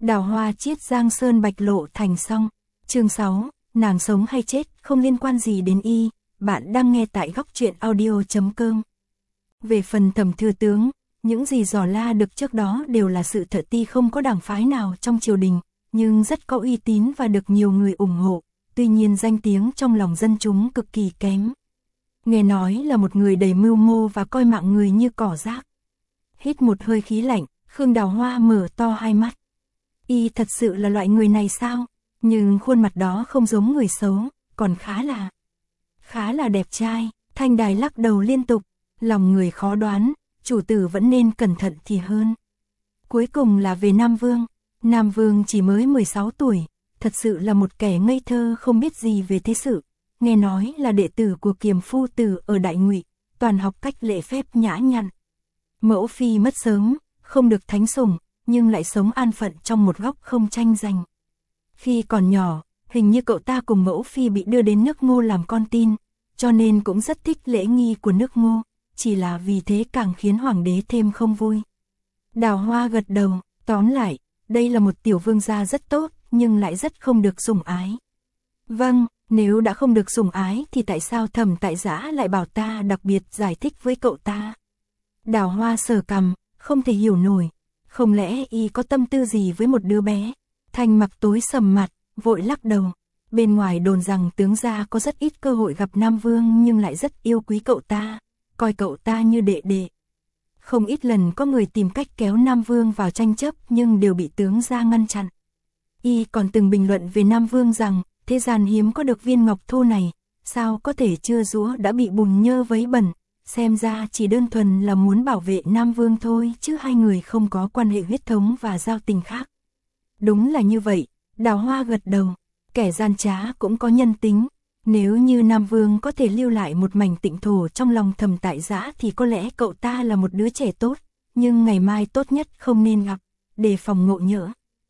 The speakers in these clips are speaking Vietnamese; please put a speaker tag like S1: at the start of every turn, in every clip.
S1: Đào Hoa chiết Giang Sơn Bạch Lộ Thành xong. Chương 6, nàng sống hay chết không liên quan gì đến y, bạn đang nghe tại góc truyện audio.com. Về phần Thẩm thừa tướng, những gì dò la được trước đó đều là sự thật, ti không có đảng phái nào trong triều đình, nhưng rất có uy tín và được nhiều người ủng hộ, tuy nhiên danh tiếng trong lòng dân chúng cực kỳ kém. Nghe nói là một người đầy mưu mô và coi mạng người như cỏ rác. Hít một hơi khí lạnh, Khương Đào Hoa mở to hai mắt. Y thật sự là loại người này sao? Nhưng khuôn mặt đó không giống người xấu, còn khá là đẹp trai. Thanh Đài lắc đầu liên tục, lòng người khó đoán, chủ tử vẫn nên cẩn thận thì hơn. Cuối cùng là về Nam Vương. Nam Vương chỉ mới 16 tuổi, thật sự là một kẻ ngây thơ không biết gì về thế sự. Nghe nói là đệ tử của Kiềm phu tử ở Đại Ngụy, toàn học cách lễ phép nhã nhặn. Mẫu phi mất sớm, không được thánh sủng, nhưng lại sống an phận trong một góc không tranh giành. Khi còn nhỏ, hình như cậu ta cùng mẫu phi bị đưa đến nước Ngô làm con tin, cho nên cũng rất thích lễ nghi của nước Ngô, chỉ là vì thế càng khiến hoàng đế thêm không vui. Đào Hoa gật đầu, tóm lại, đây là một tiểu vương gia rất tốt, nhưng lại rất không được sủng ái. Vâng, nếu đã không được sủng ái thì tại sao Thẩm Tại Giã lại bảo ta đặc biệt giải thích với cậu ta? Đào Hoa sờ cằm, không thể hiểu nổi, không lẽ y có tâm tư gì với một đứa bé? Thanh Mặc tối sầm mặt, vội lắc đầu. Bên ngoài đồn rằng tướng gia có rất ít cơ hội gặp Nam Vương nhưng lại rất yêu quý cậu ta, coi cậu ta như đệ đệ. Không ít lần có người tìm cách kéo Nam Vương vào tranh chấp nhưng đều bị tướng gia ngăn chặn. Y còn từng bình luận về Nam Vương rằng, thế gian hiếm có được viên ngọc thô này, sao có thể chưa rũa đã bị bùn nhơ vấy bẩn, xem ra chỉ đơn thuần là muốn bảo vệ Nam Vương thôi chứ hai người không có quan hệ huyết thống và giao tình khác. Đúng là như vậy, Đào Hoa gật đầu, kẻ gian trá cũng có nhân tính, nếu như Nam Vương có thể lưu lại một mảnh tịnh thổ trong lòng Thẩm Tại Giã thì có lẽ cậu ta là một đứa trẻ tốt, nhưng ngày mai tốt nhất không nên gặp, để phòng ngộ nhỡ.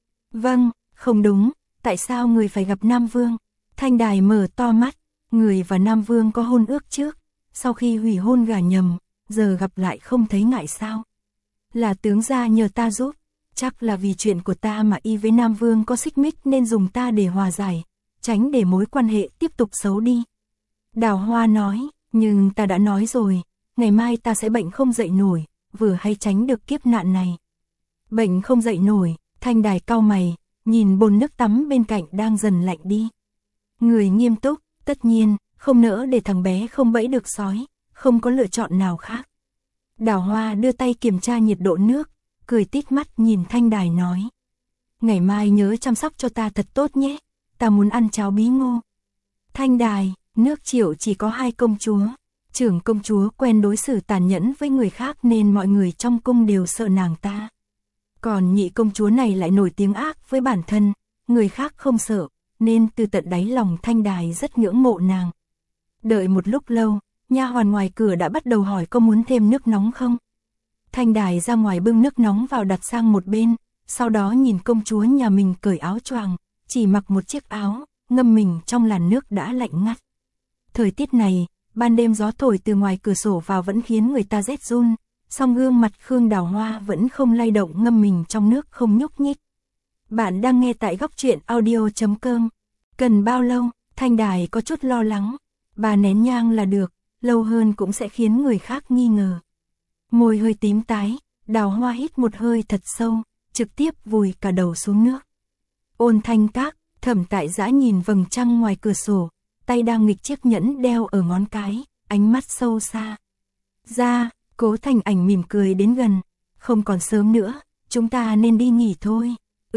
S1: Vâng, không đúng, tại sao người phải gặp Nam Vương? Thanh Đài mở to mắt, người và Nam Vương có hôn ước trước, sau khi hủy hôn gả nhầm, giờ gặp lại không thấy ngại sao? Là tướng gia nhờ ta giúp, chắc là vì chuyện của ta mà y với Nam Vương có xích mích nên dùng ta để hòa giải, tránh để mối quan hệ tiếp tục xấu đi. Đào Hoa nói, nhưng ta đã nói rồi, ngày mai ta sẽ bệnh không dậy nổi, vừa hay tránh được kiếp nạn này. Bệnh không dậy nổi, Thanh Đài cau mày, nhìn bồn nước tắm bên cạnh đang dần lạnh đi. Người nghiêm túc, tất nhiên, không nỡ để thằng bé không bẫy được sói, không có lựa chọn nào khác. Đào Hoa đưa tay kiểm tra nhiệt độ nước, cười tít mắt nhìn Thanh Đài nói. Ngày mai nhớ chăm sóc cho ta thật tốt nhé, ta muốn ăn cháo bí ngô. Thanh Đài, nước Triệu chỉ có 2 công chúa, trưởng công chúa quen đối xử tàn nhẫn với người khác nên mọi người trong cung đều sợ nàng ta. Còn nhị công chúa này lại nổi tiếng ác với bản thân, người khác không sợ, nên từ tận đáy lòng Thanh Đài rất ngưỡng mộ nàng. Đợi một lúc lâu, nha hoàn ngoài cửa đã bắt đầu hỏi có muốn thêm nước nóng không. Thanh Đài ra ngoài bưng nước nóng vào đặt sang một bên, sau đó nhìn công chúa nhà mình cởi áo choàng, chỉ mặc một chiếc áo, ngâm mình trong làn nước đã lạnh ngắt. Thời tiết này, ban đêm gió thổi từ ngoài cửa sổ vào vẫn khiến người ta rét run, song gương mặt Khương Đào Hoa vẫn không lay động, ngâm mình trong nước không nhúc nhích. Bạn đang nghe tại góc truyện audio.com. Cần bao lâu? Thanh Đài có chút lo lắng. 3 nén nhang là được, lâu hơn cũng sẽ khiến người khác nghi ngờ. Môi hơi tím tái, Đào Hoa hít một hơi thật sâu, trực tiếp vùi cả đầu xuống nước. Ôn Thanh Các, Thẩm Tại Giã nhìn vầng trăng ngoài cửa sổ, tay đang nghịch chiếc nhẫn đeo ở ngón cái, ánh mắt sâu xa. Ra, Cố Thành Ảnh mỉm cười đến gần, không còn sớm nữa, chúng ta nên đi nghỉ thôi.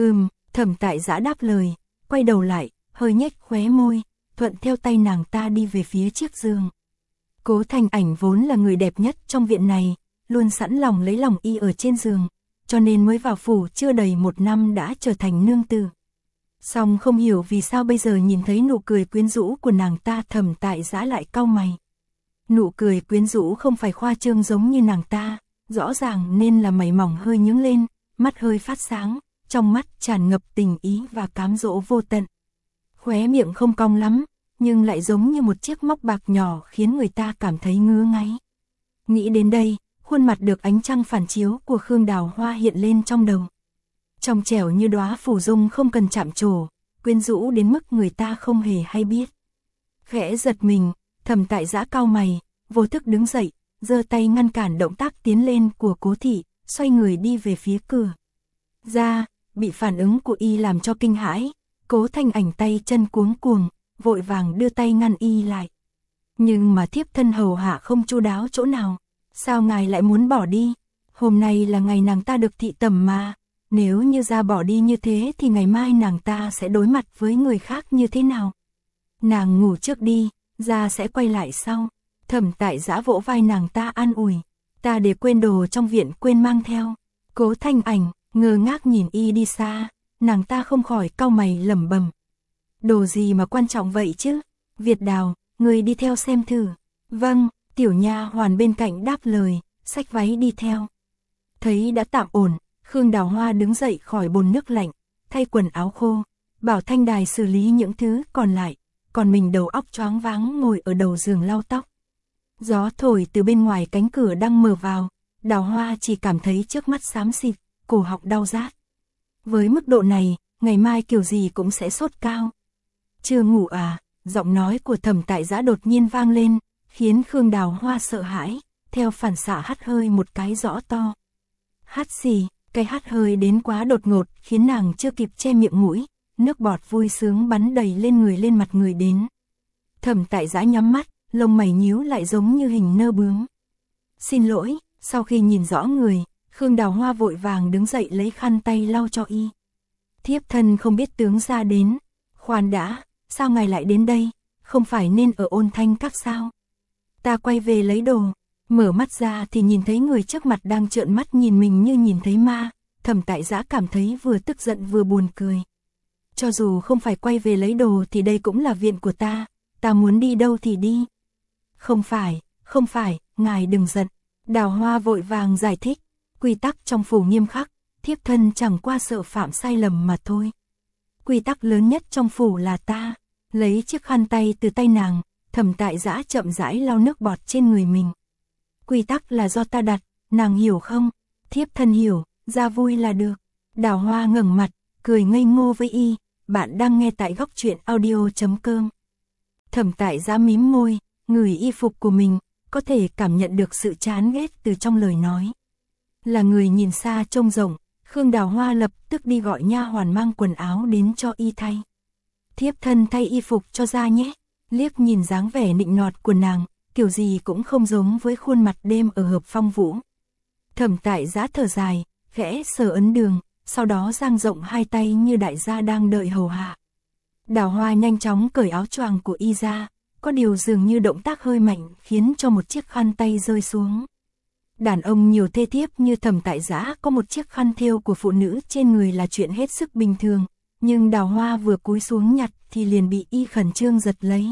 S1: Thẩm Tại Giã đáp lời, quay đầu lại, hơi nhếch khóe môi, thuận theo tay nàng ta đi về phía chiếc giường. Cố Thành Ảnh vốn là người đẹp nhất trong viện này, luôn sẵn lòng lấy lòng y ở trên giường, cho nên mới vào phủ chưa đầy 1 năm đã trở thành nương tử. Song không hiểu vì sao bây giờ nhìn thấy nụ cười quyến rũ của nàng ta, Thẩm Tại Giã lại cau mày. Nụ cười quyến rũ không phải khoa trương giống như nàng ta, rõ ràng nên là mày mỏng hơi nhướng lên, mắt hơi phát sáng, trong mắt tràn ngập tình ý và cám dỗ vô tận. Khóe miệng không cong lắm, nhưng lại giống như một chiếc móc bạc nhỏ khiến người ta cảm thấy ngứa ngáy. Nghĩ đến đây, khuôn mặt được ánh trăng phản chiếu của Khương Đào Hoa hiện lên trong đầu. trong trẻo như đóa phù dung không cần chạm trổ, quyến rũ đến mức người ta không hề hay biết. Khẽ giật mình, Thẩm Tại Giã cau mày, vô thức đứng dậy, giơ tay ngăn cản động tác tiến lên của Cố thị, xoay người đi về phía cửa. Ra, bị phản ứng của y làm cho kinh hãi, Cố Thanh Ảnh tay chân cuống cuồng, vội vàng đưa tay ngăn y lại. Nhưng mà thiếp thân hầu hạ không chu đáo chỗ nào, sao ngài lại muốn bỏ đi? Hôm nay là ngày nàng ta được thị tẩm mà, nếu như ra bỏ đi như thế thì ngày mai nàng ta sẽ đối mặt với người khác như thế nào? Nàng ngủ trước đi, ra sẽ quay lại sau. Thẩm Tại Giã vỗ vai nàng ta an ủi, ta để quên đồ trong viện quên mang theo. Cố Thanh Ảnh ngơ ngác nhìn y đi xa, nàng ta không khỏi cau mày lẩm bẩm. Đồ gì mà quan trọng vậy chứ? Việt Đào, người đi theo xem thử. Vâng, tiểu nha hoàn bên cạnh đáp lời, xách váy đi theo. Thấy đã tạm ổn, Khương Đào Hoa đứng dậy khỏi bồn nước lạnh, thay quần áo khô, bảo Thanh Đài xử lý những thứ còn lại, còn mình đầu óc choáng váng ngồi ở đầu giường lau tóc. Gió thổi từ bên ngoài cánh cửa đang mở vào, Đào Hoa chỉ cảm thấy trước mắt xám xịt, cổ họng đau rát. Với mức độ này, ngày mai kiểu gì cũng sẽ sốt cao. Chưa ngủ à? Giọng nói của Thẩm Tại Giã đột nhiên vang lên, khiến Khương Đào Hoa sợ hãi, theo phản xạ hắt hơi một cái rõ to. Hắt xì, cái hắt hơi đến quá đột ngột khiến nàng chưa kịp che miệng mũi, nước bọt vui sướng bắn đầy lên mặt người đến. Thẩm Tại Giã nhắm mắt, lông mày nhíu lại giống như hình nơ bướm. Xin lỗi, sau khi nhìn rõ người, Khương Đào Hoa vội vàng đứng dậy lấy khăn tay lau cho y. Thiếp thân không biết tướng ra đến. Khoan đã, sao ngài lại đến đây, không phải nên ở Ôn Thanh Các sao? Ta quay về lấy đồ, mở mắt ra thì nhìn thấy người trước mặt đang trợn mắt nhìn mình như nhìn thấy ma. Thẩm Tại Giã cảm thấy vừa tức giận vừa buồn cười. Cho dù không phải quay về lấy đồ thì đây cũng là viện của ta muốn đi đâu thì đi. Không phải, ngài đừng giận. Đào Hoa vội vàng giải thích, quy tắc trong phủ nghiêm khắc, thiếp thân chẳng qua sợ phạm sai lầm mà thôi. Quy tắc lớn nhất trong phủ là ta. Lấy chiếc khăn tay từ tay nàng, Thẩm Tại Giã chậm rãi lau nước bọt trên người mình. Quy tắc là do ta đặt, nàng hiểu không? Thiếp thân hiểu, ra vui là được. Đào Hoa ngẩng mặt, cười ngây ngô với y, bạn đang nghe tại góc truyện audio.com. Thẩm Tại Giã mím môi, ngửi y phục của mình, có thể cảm nhận được sự chán ghét từ trong lời nói. Là người nhìn xa trông rộng, Khương Đào Hoa lập tức đi gọi nha hoàn mang quần áo đến cho y thay. Thiếp thân thay y phục cho ra nhé. Liếc nhìn dáng vẻ nịnh nọt của nàng, kiểu gì cũng không giống với khuôn mặt đêm ở Hợp Phong Vũ. Thẩm Tại Giã thở dài, khẽ sờ ấn đường, sau đó dang rộng hai tay như đại gia đang đợi hầu hạ. Đào Hoa nhanh chóng cởi áo choàng của y ra, có điều dường như động tác hơi mạnh khiến cho một chiếc khăn tay rơi xuống. Đàn ông nhiều thê thiếp như Thẩm Tại Giã có một chiếc khăn thêu của phụ nữ trên người là chuyện hết sức bình thường, nhưng Đào Hoa vừa cúi xuống nhặt thì liền bị y khẩn trương giật lấy.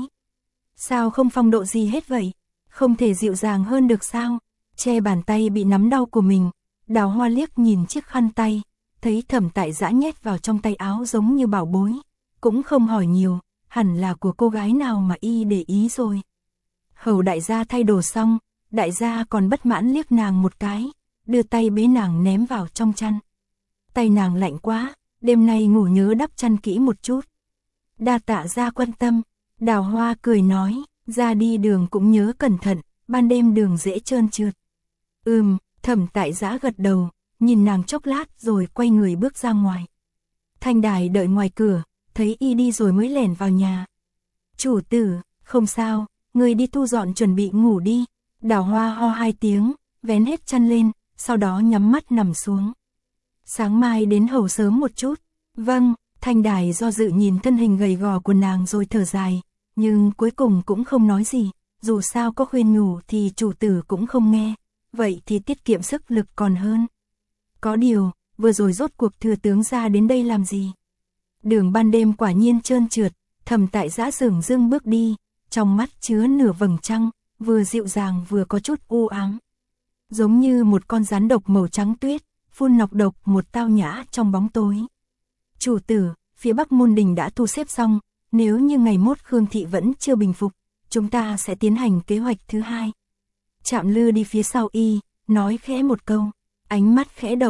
S1: Sao không phong độ gì hết vậy? Không thể dịu dàng hơn được sao? Che bàn tay bị nắm đau của mình, Đào Hoa liếc nhìn chiếc khăn tay, thấy Thẩm Tại Giã nhét vào trong tay áo giống như bảo bối, cũng không hỏi nhiều, hẳn là của cô gái nào mà y để ý rồi. Hầu đại gia thay đồ xong, đại gia còn bất mãn liếc nàng một cái, đưa tay bế nàng ném vào trong chăn. Tay nàng lạnh quá, đêm nay ngủ nhớ đắp chăn kỹ một chút. Đa tạ gia quan tâm. Đào Hoa cười nói, ra đi đường cũng nhớ cẩn thận, ban đêm đường dễ trơn trượt. Thẩm Tại Giã gật đầu, nhìn nàng chốc lát rồi quay người bước ra ngoài. Thanh Đài đợi ngoài cửa, thấy y đi rồi mới lẻn vào nhà. Chủ tử, không sao, người đi thu dọn chuẩn bị ngủ đi. Đào Hoa ho hai tiếng, vén hết chăn lên, sau đó nhắm mắt nằm xuống. Sáng mai đến hầu sớm một chút. Vâng. Thanh Đài do dự nhìn thân hình gầy gò của nàng rồi thở dài, nhưng cuối cùng cũng không nói gì, dù sao có khuyên nhủ thì chủ tử cũng không nghe, vậy thì tiết kiệm sức lực còn hơn. Có điều, vừa rồi rốt cuộc thừa tướng ra đến đây làm gì? Đường ban đêm quả nhiên trơn trượt, Thẩm Tại Giã dửng dưng bước đi, trong mắt chứa nửa vầng trăng, vừa dịu dàng vừa có chút u ám. Giống như một con rắn độc màu trắng tuyết, phun nọc độc một tao nhã trong bóng tối. Chủ tử, phía Bắc Môn Đình đã thu xếp xong, nếu như ngày mốt Khương Thị vẫn chưa bình phục, chúng ta sẽ tiến hành kế hoạch thứ hai. Trạm Lư đi phía sau y, nói khẽ một câu, ánh mắt khẽ động,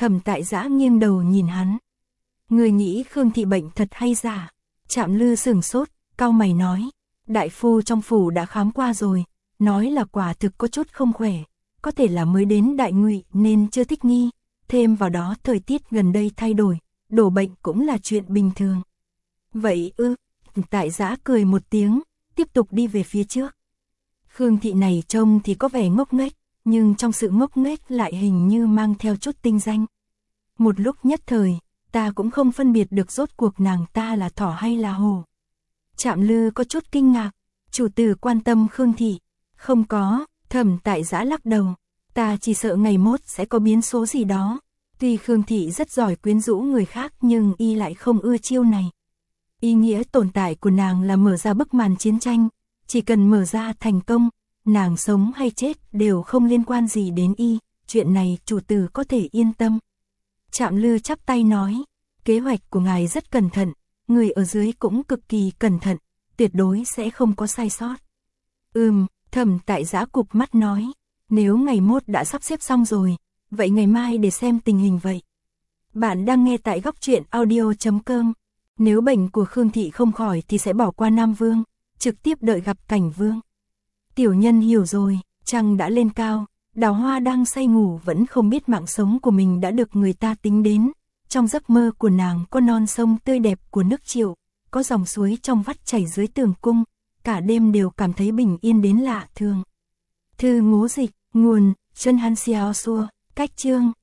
S1: Thẩm Tại Giã nghiêng đầu nhìn hắn. Người nghĩ Khương thị bệnh thật hay giả? Trạm Lư sửng sốt, cau mày nói. Đại phu trong phủ đã khám qua rồi, nói là quả thực có chút không khỏe, có thể là mới đến đại ngụy nên chưa thích nghi, thêm vào đó thời tiết gần đây thay đổi, đổ bệnh cũng là chuyện bình thường. Vậy ư? Tại Giã cười một tiếng, tiếp tục đi về phía trước. Khương thị này trông thì có vẻ ngốc nghếch, nhưng trong sự ngốc nghếch lại hình như mang theo chút tinh danh. Một lúc nhất thời, ta cũng không phân biệt được rốt cuộc nàng ta là thỏ hay là hổ. Trạm Lư có chút kinh ngạc, chủ tử quan tâm Khương thị. Không có, Thẩm Tại Giã lắc đầu, ta chỉ sợ ngày mốt sẽ có biến số gì đó. Tuy Khương thị rất giỏi quyến rũ người khác nhưng y lại không ưa chiêu này. Ý nghĩa tồn tại của nàng là mở ra bức màn chiến tranh, chỉ cần mở ra thành công, nàng sống hay chết đều không liên quan gì đến y, chuyện này chủ tử có thể yên tâm. Trạm Lư chắp tay nói, kế hoạch của ngài rất cẩn thận, người ở dưới cũng cực kỳ cẩn thận, tuyệt đối sẽ không có sai sót. Thẩm Tại Giã cụp mắt nói, nếu ngày mốt đã sắp xếp xong rồi, vậy ngày mai để xem tình hình vậy. Bạn đang nghe tại góc truyện audio.com. Nếu bệnh của Khương thị không khỏi thì sẽ bỏ qua Nam Vương, trực tiếp đợi gặp Cảnh Vương. Tiểu nhân hiểu rồi, trăng đã lên cao, Đào Hoa đang say ngủ vẫn không biết mạng sống của mình đã được người ta tính đến. Trong giấc mơ của nàng có non sông tươi đẹp của nước Triệu, có dòng suối trong vắt chảy dưới tường cung, cả đêm đều cảm thấy bình yên đến lạ thường. Thư ngũ dịch, nguồn, Chân Han Xiao Xua, cách chương.